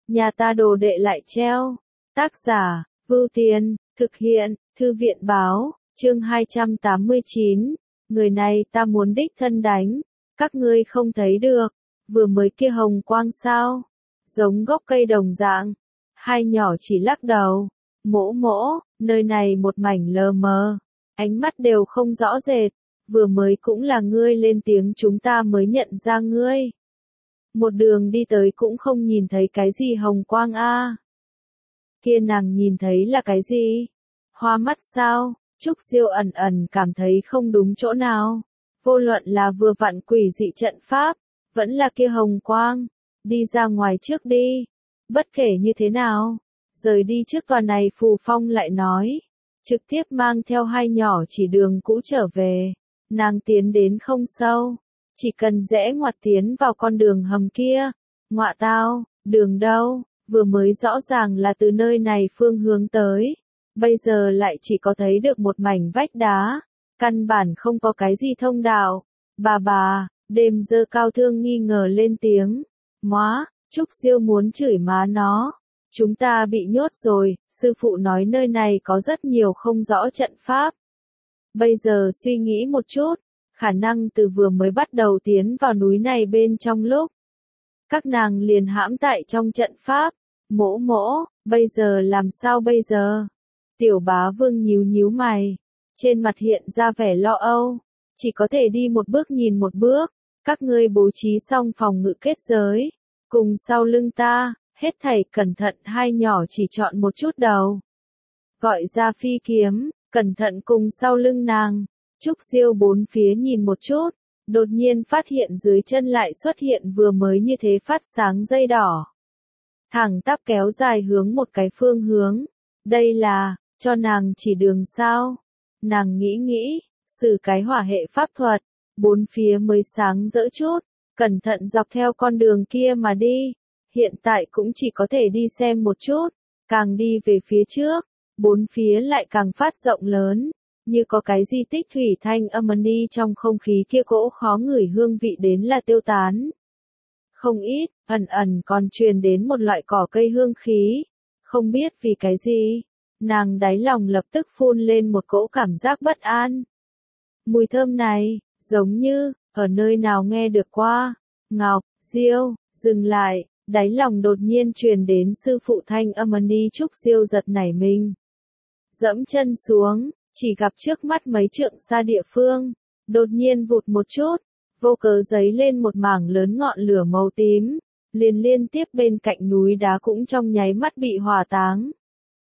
nhà ta đồ đệ lại treo. Tác giả, Vưu Tiên, thực hiện, Thư viện báo, chương 289, người này ta muốn đích thân đánh, các ngươi không thấy được, vừa mới kia hồng quang sao, giống gốc cây đồng dạng, hai nhỏ chỉ lắc đầu, mỗ mỗ, nơi này một mảnh lờ mờ, ánh mắt đều không rõ rệt, vừa mới cũng là ngươi lên tiếng chúng ta mới nhận ra ngươi. Một đường đi tới cũng không nhìn thấy cái gì hồng quang a. Kia nàng nhìn thấy là cái gì? Hoa mắt sao? Trúc Siêu ẩn ẩn cảm thấy không đúng chỗ nào. Vô luận là vừa vặn quỷ dị trận pháp, vẫn là kia hồng quang. Đi ra ngoài trước đi. Bất kể như thế nào, rời đi trước tòa này Phù Phong lại nói. Trực tiếp mang theo hai nhỏ chỉ đường cũ trở về. Nàng tiến đến không sâu. Chỉ cần rẽ ngoặt tiến vào con đường hầm kia. Ngọa tao, đường đâu? Vừa mới rõ ràng là từ nơi này phương hướng tới. Bây giờ lại chỉ có thấy được một mảnh vách đá. Căn bản không có cái gì thông đạo. Bà, đêm dơ cao thương nghi ngờ lên tiếng. Móa, Trúc Siêu muốn chửi má nó. Chúng ta bị nhốt rồi, sư phụ nói nơi này có rất nhiều không rõ trận pháp. Bây giờ suy nghĩ một chút, khả năng từ vừa mới bắt đầu tiến vào núi này bên trong lúc. Các nàng liền hãm tại trong trận pháp. Mỗ mỗ, bây giờ làm sao bây giờ? Tiểu Bá Vương nhíu mày, trên mặt hiện ra vẻ lo âu, chỉ có thể đi một bước nhìn một bước, các ngươi bố trí xong phòng ngự kết giới, cùng sau lưng ta, hết thảy cẩn thận hai nhỏ chỉ chọn một chút đầu. Gọi ra phi kiếm, cẩn thận cùng sau lưng nàng, Trúc Siêu bốn phía nhìn một chút, đột nhiên phát hiện dưới chân lại xuất hiện vừa mới như thế phát sáng dây đỏ. Thẳng tắp kéo dài hướng một cái phương hướng. Đây là, cho nàng chỉ đường sao. Nàng nghĩ, sử cái hỏa hệ pháp thuật, bốn phía mới sáng rỡ chút, cẩn thận dọc theo con đường kia mà đi. Hiện tại cũng chỉ có thể đi xem một chút, càng đi về phía trước, bốn phía lại càng phát rộng lớn, như có cái di tích thủy thanh âm đi trong không khí kia cỗ khó ngửi hương vị đến là tiêu tán. Không ít, ẩn còn truyền đến một loại cỏ cây hương khí. Không biết vì cái gì, nàng đáy lòng lập tức phun lên một cỗ cảm giác bất an. Mùi thơm này, giống như, ở nơi nào nghe được qua. Ngọc, Diêu, dừng lại, đáy lòng đột nhiên truyền đến sư phụ thanh âm đi. Trúc Siêu giật nảy mình. Dẫm chân xuống, chỉ gặp trước mắt mấy trượng xa địa phương, đột nhiên vụt một chút. Vô cớ giấy lên một mảng lớn ngọn lửa màu tím, liên tiếp bên cạnh núi đá cũng trong nháy mắt bị hỏa táng.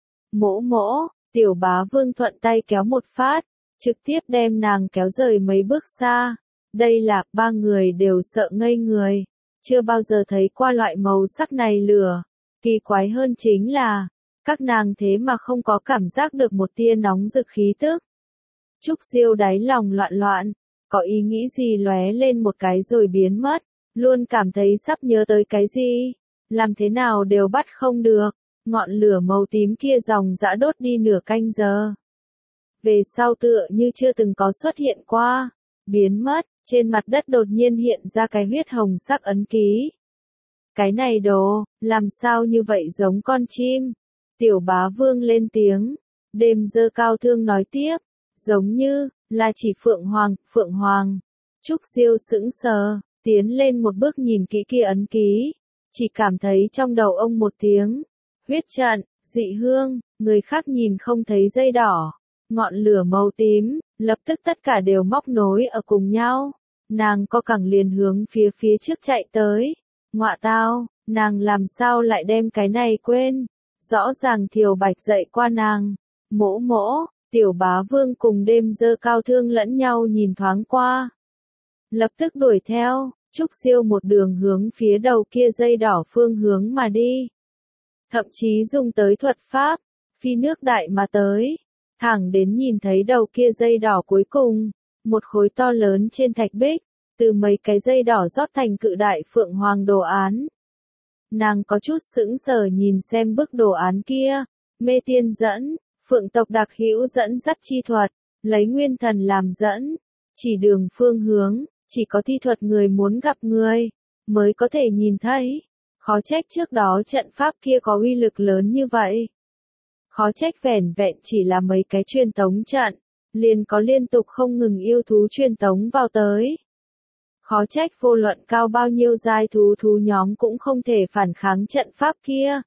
Mỗ, Tiểu Bá Vương thuận tay kéo một phát, trực tiếp đem nàng kéo rời mấy bước xa. Đây là, ba người đều sợ ngây người, chưa bao giờ thấy qua loại màu sắc này lửa. Kỳ quái hơn chính là, các nàng thế mà không có cảm giác được một tia nóng rực khí tức. Trúc Siêu đáy lòng loạn. Có ý nghĩ gì lóe lên một cái rồi biến mất, luôn cảm thấy sắp nhớ tới cái gì, làm thế nào đều bắt không được, ngọn lửa màu tím kia dòng dã đốt đi nửa canh giờ. Về sau tựa như chưa từng có xuất hiện qua, biến mất, trên mặt đất đột nhiên hiện ra cái huyết hồng sắc ấn ký. Cái này đồ, làm sao như vậy giống con chim? Tiểu Bá Vương lên tiếng, đêm dơ cao thương nói tiếp, giống như là chỉ Phượng Hoàng. Trúc Siêu sững sờ, tiến lên một bước nhìn kỹ kia ấn ký, chỉ cảm thấy trong đầu ông một tiếng, huyết trận, dị hương, người khác nhìn không thấy dây đỏ, ngọn lửa màu tím, lập tức tất cả đều móc nối ở cùng nhau, nàng co cẳng liền hướng phía trước chạy tới, ngọa tao, nàng làm sao lại đem cái này quên, rõ ràng Thiều Bạch dạy qua nàng, mỗ. Tiểu Bá Vương cùng đêm dơ cao thương lẫn nhau nhìn thoáng qua. Lập tức đuổi theo, Trúc Siêu một đường hướng phía đầu kia dây đỏ phương hướng mà đi. Thậm chí dùng tới thuật pháp, phi nước đại mà tới. Thẳng đến nhìn thấy đầu kia dây đỏ cuối cùng, một khối to lớn trên thạch bích, từ mấy cái dây đỏ rót thành cự đại Phượng Hoàng đồ án. Nàng có chút sững sờ nhìn xem bức đồ án kia, mê tiên dẫn. Phượng tộc đặc hữu dẫn dắt chi thuật, lấy nguyên thần làm dẫn, chỉ đường phương hướng, chỉ có thi thuật người muốn gặp người, mới có thể nhìn thấy. Khó trách trước đó trận pháp kia có uy lực lớn như vậy. Khó trách vẻn vẹn chỉ là mấy cái truyền tống trận, liền có liên tục không ngừng yêu thú truyền tống vào tới. Khó trách vô luận cao bao nhiêu giai thú nhóm cũng không thể phản kháng trận pháp kia.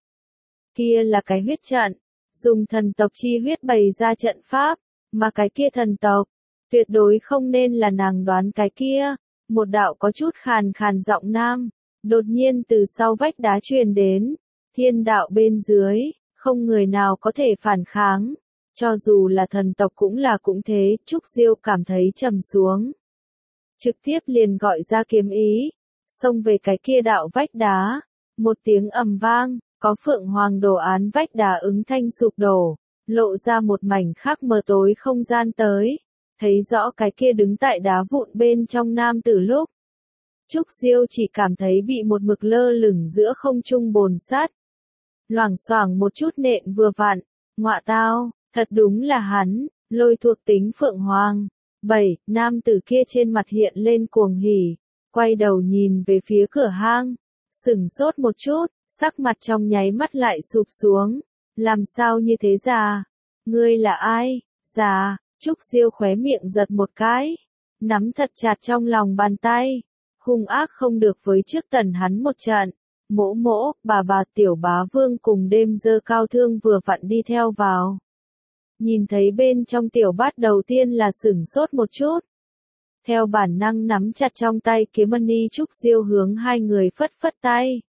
Kia là cái huyết trận, dùng thần tộc chi huyết bày ra trận pháp, mà cái kia thần tộc, tuyệt đối không nên là nàng đoán cái kia. Một đạo có chút khàn khàn giọng nam, đột nhiên từ sau vách đá truyền đến, thiên đạo bên dưới, không người nào có thể phản kháng, cho dù là thần tộc cũng thế. Trúc Diêu cảm thấy trầm xuống. Trực tiếp liền gọi ra kiếm ý, xông về cái kia đạo vách đá, một tiếng ầm vang, có phượng hoàng đồ án vách đá ứng thanh sụp đổ, lộ ra một mảnh khác mờ tối không gian tới, thấy rõ cái kia đứng tại đá vụn bên trong nam tử lúc. Trúc Diêu chỉ cảm thấy bị một mực lơ lửng giữa không trung bồn sát. Loảng xoảng một chút nện vừa vặn, ngọa tao, thật đúng là hắn, lôi thuộc tính phượng hoàng. 7. Nam tử kia trên mặt hiện lên cuồng hỉ, quay đầu nhìn về phía cửa hang, sửng sốt một chút, sắc mặt trong nháy mắt lại sụp xuống. Làm sao như thế già? Ngươi là ai? Già? Trúc Diêu khóe miệng giật một cái, nắm thật chặt trong lòng bàn tay, hung ác không được với trước tần hắn một trận. Mỗ mỗ, bà tiểu bá vương cùng đêm dơ cao thương vừa vặn đi theo vào. Nhìn thấy bên trong tiểu bát đầu tiên là sửng sốt một chút. Theo bản năng nắm chặt trong tay kiếm mani. Trúc Diêu hướng hai người phất phất tay,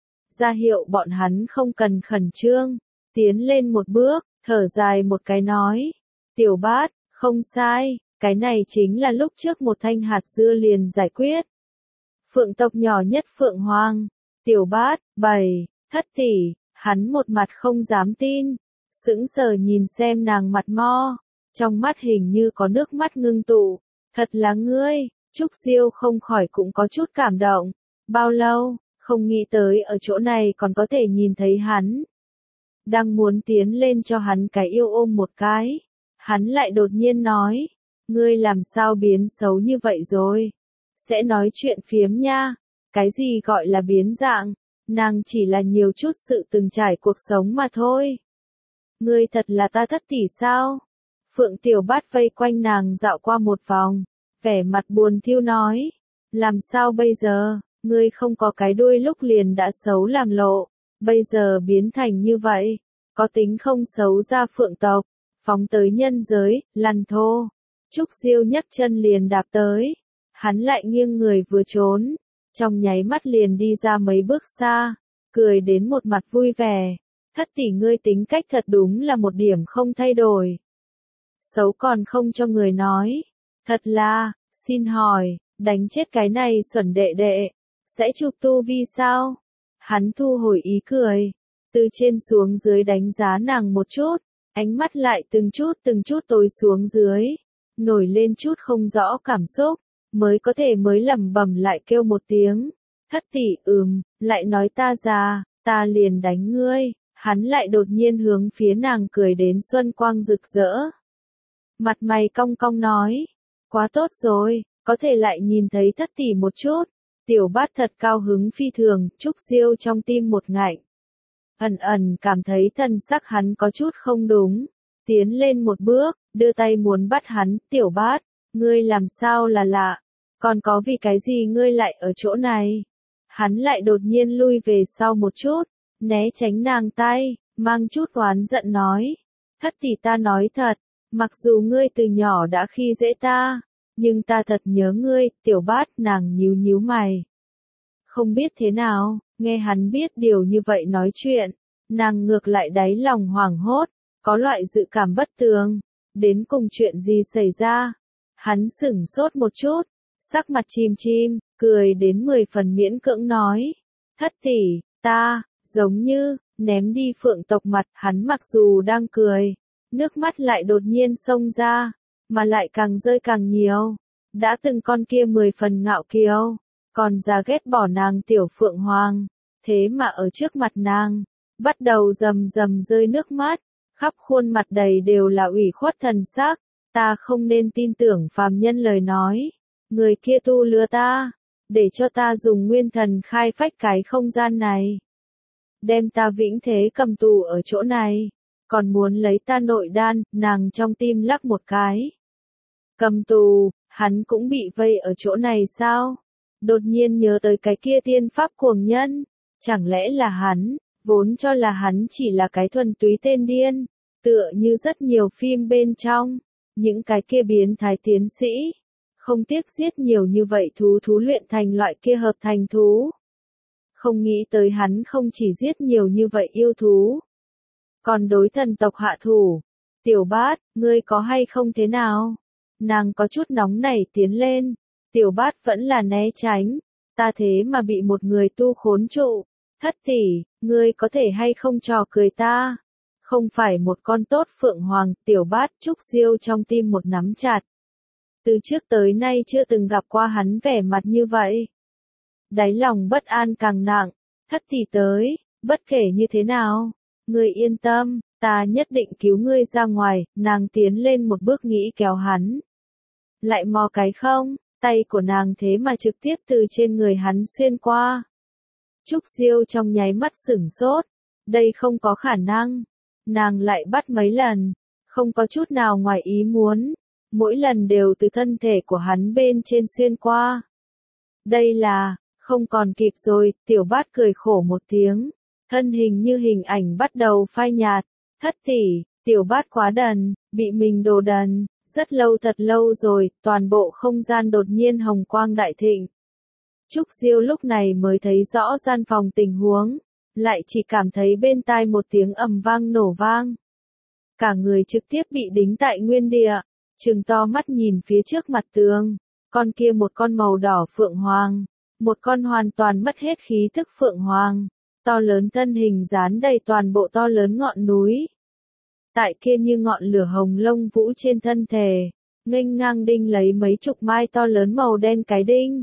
ra hiệu bọn hắn không cần khẩn trương, tiến lên một bước, thở dài một cái nói. Tiểu bát, không sai, cái này chính là lúc trước một thanh hạt dưa liền giải quyết. Phượng tộc nhỏ nhất Phượng Hoàng, tiểu bát, 7, thất tỷ, hắn một mặt không dám tin, sững sờ nhìn xem nàng mặt mo, trong mắt hình như có nước mắt ngưng tụ. Thật là ngươi. Trúc Diêu không khỏi cũng có chút cảm động. Bao lâu, không nghĩ tới ở chỗ này còn có thể nhìn thấy hắn. Đang muốn tiến lên cho hắn cái yêu ôm một cái, hắn lại đột nhiên nói, ngươi làm sao biến xấu như vậy rồi? Sẽ nói chuyện phiếm nha. Cái gì gọi là biến dạng? Nàng chỉ là nhiều chút sự từng trải cuộc sống mà thôi. Ngươi thật là ta thất tỷ sao? Phượng Tiểu Bát vây quanh nàng dạo qua một vòng, vẻ mặt buồn thiu nói, làm sao bây giờ, ngươi không có cái đuôi lúc liền đã xấu làm lộ, bây giờ biến thành như vậy, có tính không xấu ra Phượng tộc, phóng tới nhân giới, lăn thô. Trúc Diêu nhấc chân liền đạp tới, hắn lại nghiêng người vừa trốn, trong nháy mắt liền đi ra mấy bước xa, cười đến một mặt vui vẻ. Thất tỷ ngươi tính cách thật đúng là một điểm không thay đổi. Xấu còn không cho người nói. Thật là, xin hỏi, đánh chết cái này xuẩn đệ đệ, sẽ chụp tu vi sao? Hắn thu hồi ý cười, từ trên xuống dưới đánh giá nàng một chút, ánh mắt lại từng chút tối xuống dưới, nổi lên chút không rõ cảm xúc, mới lẩm bẩm lại kêu một tiếng. Thất tỷ, lại nói ta già, ta liền đánh ngươi. Hắn lại đột nhiên hướng phía nàng cười đến xuân quang rực rỡ. Mặt mày cong cong nói, quá tốt rồi, có thể lại nhìn thấy thất tỷ một chút. Tiểu Bát thật cao hứng phi thường. Trúc Diêu trong tim một ngạnh, ẩn cảm thấy thần sắc hắn có chút không đúng, tiến lên một bước, đưa tay muốn bắt hắn. Tiểu Bát, ngươi làm sao là lạ, còn có vì cái gì ngươi lại ở chỗ này? Hắn lại đột nhiên lui về sau một chút, né tránh nàng tay, mang chút oán giận nói, thất tỷ ta nói thật, mặc dù ngươi từ nhỏ đã khi dễ ta, nhưng ta thật nhớ ngươi. Tiểu Bát, nàng nhíu mày. Không biết thế nào, nghe hắn biết điều như vậy nói chuyện, nàng ngược lại đáy lòng hoảng hốt, có loại dự cảm bất tường, đến cùng chuyện gì xảy ra. Hắn sửng sốt một chút, sắc mặt chim, cười đến 10 phần miễn cưỡng nói, thất tỷ, ta, giống như, ném đi Phượng tộc mặt. Hắn mặc dù đang cười, nước mắt lại đột nhiên xông ra, mà lại càng rơi càng nhiều. Đã từng con kia 10 phần ngạo kiêu, còn ra ghét bỏ nàng tiểu Phượng Hoàng, thế mà ở trước mặt nàng, bắt đầu rầm rơi nước mắt, khắp khuôn mặt đầy đều là ủy khuất thần sắc. Ta không nên tin tưởng phàm nhân lời nói, người kia tu lừa ta, để cho ta dùng nguyên thần khai phách cái không gian này. Đem ta vĩnh thế cầm tù ở chỗ này, còn muốn lấy ta nội đan, nàng trong tim lắc một cái. Cầm tù, hắn cũng bị vây ở chỗ này sao? Đột nhiên nhớ tới cái kia tiên pháp cuồng nhân, chẳng lẽ là hắn, vốn cho là hắn chỉ là cái thuần túy tên điên, tựa như rất nhiều phim bên trong, những cái kia biến thái tiến sĩ, không tiếc giết nhiều như vậy thú luyện thành loại kia hợp thành thú. Không nghĩ tới hắn không chỉ giết nhiều như vậy yêu thú, còn đối thần tộc hạ thủ. Tiểu Bát, ngươi có hay không thế nào? Nàng có chút nóng nảy tiến lên, Tiểu Bát vẫn là né tránh, ta thế mà bị một người tu khốn trụ. Thất tỷ, ngươi có thể hay không trò cười ta? Không phải một con tốt phượng hoàng. Tiểu Bát Trúc Diêu trong tim một nắm chặt. Từ trước tới nay chưa từng gặp qua hắn vẻ mặt như vậy. Đáy lòng bất an càng nặng. Thất tỷ tới, bất kể như thế nào, ngươi yên tâm, ta nhất định cứu ngươi ra ngoài. Nàng tiến lên một bước nghĩ kéo hắn. Lại mò cái không, tay của nàng thế mà trực tiếp từ trên người hắn xuyên qua. Trúc Diêu trong nháy mắt sửng sốt, đây không có khả năng. Nàng lại bắt mấy lần, không có chút nào ngoài ý muốn, mỗi lần đều từ thân thể của hắn bên trên xuyên qua. Đây là, không còn kịp rồi. Tiểu Bát cười khổ một tiếng, thân hình như hình ảnh bắt đầu phai nhạt. Thất tỷ, Tiểu Bát quá đần, bị mình đồ đần, rất lâu thật lâu rồi. Toàn bộ không gian đột nhiên hồng quang đại thịnh. Trúc Diêu lúc này mới thấy rõ gian phòng tình huống, lại chỉ cảm thấy bên tai một tiếng ầm vang nổ vang. Cả người trực tiếp bị đính tại nguyên địa, trừng to mắt nhìn phía trước mặt tường, con kia một con màu đỏ phượng hoàng, một con hoàn toàn mất hết khí thức phượng hoàng, to lớn thân hình dán đầy toàn bộ to lớn ngọn núi. Tại kia như ngọn lửa hồng lông vũ trên thân thể, nghênh ngang đinh lấy mấy chục mai to lớn màu đen cái đinh.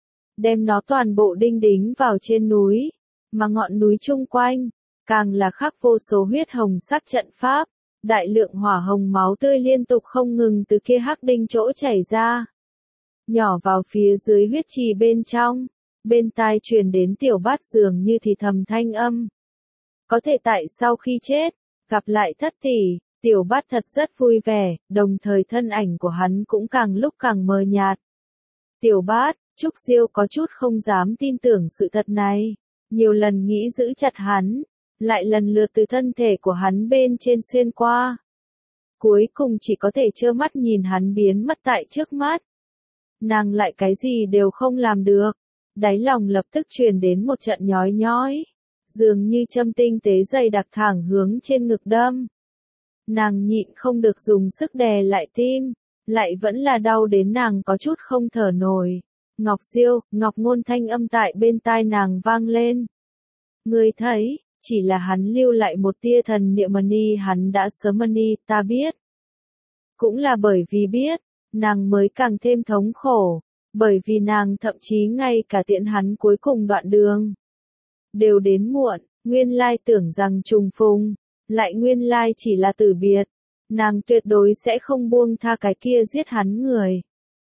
Đem nó toàn bộ đinh đính vào trên núi, mà ngọn núi chung quanh, càng là khắc vô số huyết hồng sắc trận pháp, đại lượng hỏa hồng máu tươi liên tục không ngừng từ kia hắc đinh chỗ chảy ra. Nhỏ vào phía dưới huyết trì bên trong, bên tai truyền đến Tiểu Bát dường như thì thầm thanh âm. Có thể tại sau khi chết, gặp lại thất tỷ, Tiểu Bát thật rất vui vẻ, đồng thời thân ảnh của hắn cũng càng lúc càng mờ nhạt. Tiểu Bát, Trúc Diêu có chút không dám tin tưởng sự thật này, nhiều lần nghĩ giữ chặt hắn, lại lần lượt từ thân thể của hắn bên trên xuyên qua. Cuối cùng chỉ có thể trơ mắt nhìn hắn biến mất tại trước mắt. Nàng lại cái gì đều không làm được, đáy lòng lập tức truyền đến một trận nhói nhói, dường như châm tinh tế dày đặc thẳng hướng trên ngực đâm. Nàng nhịn không được dùng sức đè lại tim, lại vẫn là đau đến nàng có chút không thở nổi. Ngọc Diêu, Ngọc Ngôn thanh âm tại bên tai nàng vang lên. Ngươi thấy, chỉ là hắn lưu lại một tia thần niệm mani, hắn đã sớm mani, ta biết. Cũng là bởi vì biết, nàng mới càng thêm thống khổ, bởi vì nàng thậm chí ngay cả tiễn hắn cuối cùng đoạn đường đều đến muộn. Nguyên lai tưởng rằng trùng phùng, lại nguyên lai chỉ là từ biệt. Nàng tuyệt đối sẽ không buông tha cái kia giết hắn người.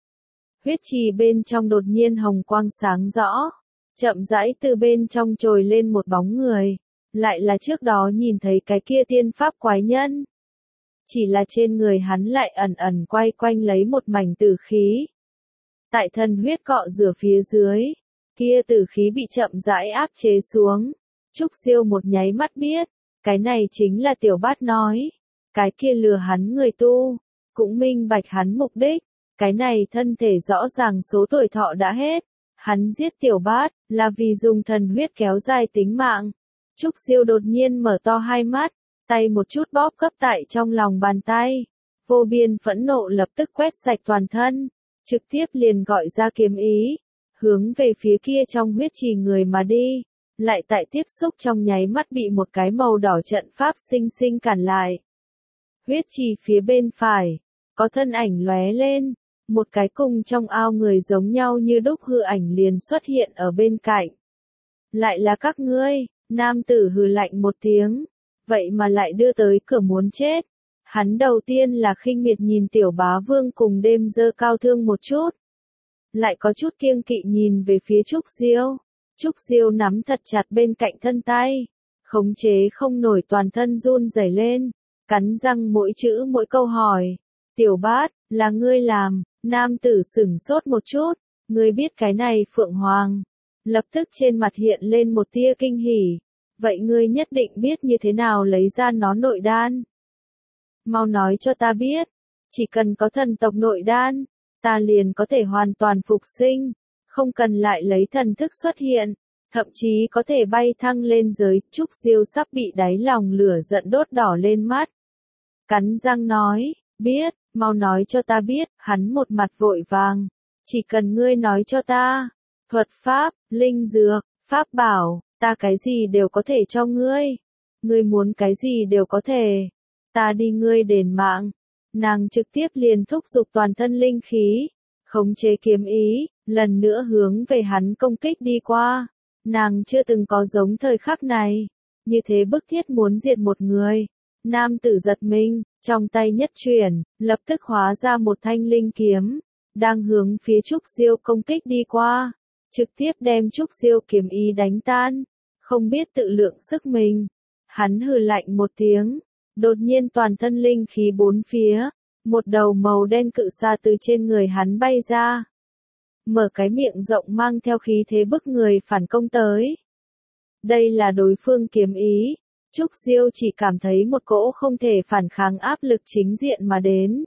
Huyết trì bên trong đột nhiên hồng quang sáng rõ, chậm rãi từ bên trong trồi lên một bóng người, lại là trước đó nhìn thấy cái kia tiên pháp quái nhân. Chỉ là trên người hắn lại ẩn ẩn quay quanh lấy một mảnh tử khí. Tại thần huyết cọ rửa phía dưới, kia tử khí bị chậm rãi áp chế xuống. Trúc Diêu một nháy mắt biết, cái này chính là Tiểu Bát nói, cái kia lừa hắn người tu, cũng minh bạch hắn mục đích. Cái này thân thể rõ ràng số tuổi thọ đã hết, hắn giết Tiểu Bát, là vì dùng thần huyết kéo dài tính mạng. Trúc Diêu đột nhiên mở to hai mắt, tay một chút bóp gấp tại trong lòng bàn tay. Vô biên phẫn nộ lập tức quét sạch toàn thân, trực tiếp liền gọi ra kiếm ý, hướng về phía kia trong huyết trì người mà đi, lại tại tiếp xúc trong nháy mắt bị một cái màu đỏ trận pháp sinh sinh cản lại. Huyết trì phía bên phải, có thân ảnh lóe lên. Một cái cùng trong ao người giống nhau như đúc hư ảnh liền xuất hiện ở bên cạnh. Lại là các ngươi, nam tử hừ lạnh một tiếng, vậy mà lại đưa tới cửa muốn chết. Hắn đầu tiên là khinh miệt nhìn Tiểu Bá Vương cùng đêm dơ cao thương một chút. lại có chút kiêng kỵ nhìn về phía Trúc Diêu. Trúc Diêu nắm thật chặt bên cạnh thân tay, khống chế không nổi toàn thân run rẩy lên, cắn răng mỗi chữ mỗi câu hỏi. Tiểu Bát, là ngươi làm? Nam tử sửng sốt một chút, ngươi biết cái này Phượng Hoàng. Lập tức trên mặt hiện lên một tia kinh hỉ. Vậy ngươi nhất định biết như thế nào lấy ra nó nội đan. Mau nói cho ta biết, chỉ cần có thần tộc nội đan, ta liền có thể hoàn toàn phục sinh, không cần lại lấy thần thức xuất hiện, thậm chí có thể bay thăng lên giới. Trúc Diêu sắp bị đáy lòng lửa giận đốt đỏ lên mắt. Cắn răng nói, biết, mau nói cho ta biết. Hắn một mặt vội vàng, chỉ cần ngươi nói cho ta, thuật pháp, linh dược, pháp bảo, ta cái gì đều có thể cho ngươi. Ngươi muốn cái gì đều có thể. Ta đi ngươi đền mạng. Nàng trực tiếp liền thúc giục toàn thân linh khí, khống chế kiếm ý, lần nữa hướng về hắn công kích đi qua. Nàng chưa từng có giống thời khắc này, như thế bức thiết muốn diệt một người. Nam tử giật mình, trong tay nhất chuyển, lập tức hóa ra một thanh linh kiếm, đang hướng phía Trúc Diêu công kích đi qua, trực tiếp đem Trúc Diêu kiếm ý đánh tan, không biết tự lượng sức mình. Hắn hừ lạnh một tiếng, đột nhiên toàn thân linh khí bốn phía, một đầu màu đen cự xà từ trên người hắn bay ra, mở cái miệng rộng mang theo khí thế bức người phản công tới. Đây là đối phương kiếm ý, Trúc Diêu chỉ cảm thấy một cỗ không thể phản kháng áp lực chính diện mà đến.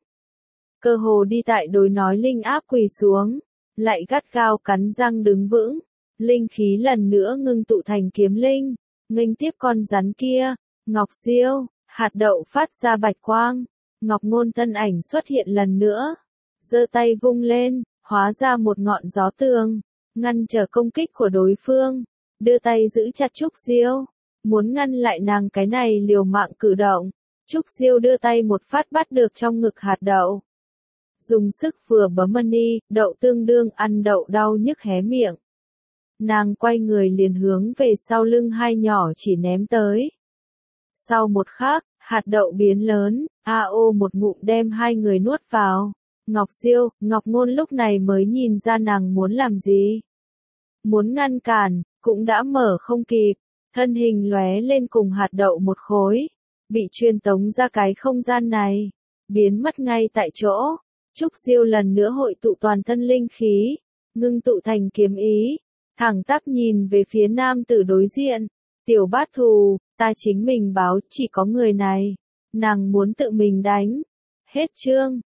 Cơ hồ đi tại đối nói linh áp quỳ xuống, lại gắt gao cắn răng đứng vững, linh khí lần nữa ngưng tụ thành kiếm linh, nghênh tiếp con rắn kia. Ngọc Diêu, hạt đậu phát ra bạch quang, Ngọc Ngôn thân ảnh xuất hiện lần nữa, giơ tay vung lên, hóa ra một ngọn gió tường, ngăn trở công kích của đối phương, đưa tay giữ chặt Trúc Diêu, muốn ngăn lại nàng cái này liều mạng cử động. Trúc Diêu đưa tay một phát bắt được trong ngực hạt đậu, dùng sức vừa bấm money, đậu tương đương ăn đậu đau nhức hé miệng. Nàng quay người liền hướng về sau lưng hai nhỏ chỉ ném tới. Sau một khắc, hạt đậu biến lớn, AO một ngụm đem hai người nuốt vào. Ngọc Diêu, Ngọc Ngôn lúc này mới nhìn ra nàng muốn làm gì. Muốn ngăn cản, cũng đã mở không kịp, thân hình lóe lên cùng hạt đậu một khối, bị truyền tống ra cái không gian này, biến mất ngay tại chỗ. Trúc Diêu lần nữa hội tụ toàn thân linh khí, ngưng tụ thành kiếm ý, thẳng tắp nhìn về phía nam tử đối diện. Tiểu Bát thù, ta chính mình báo, chỉ có người này, nàng muốn tự mình đánh. Hết chương.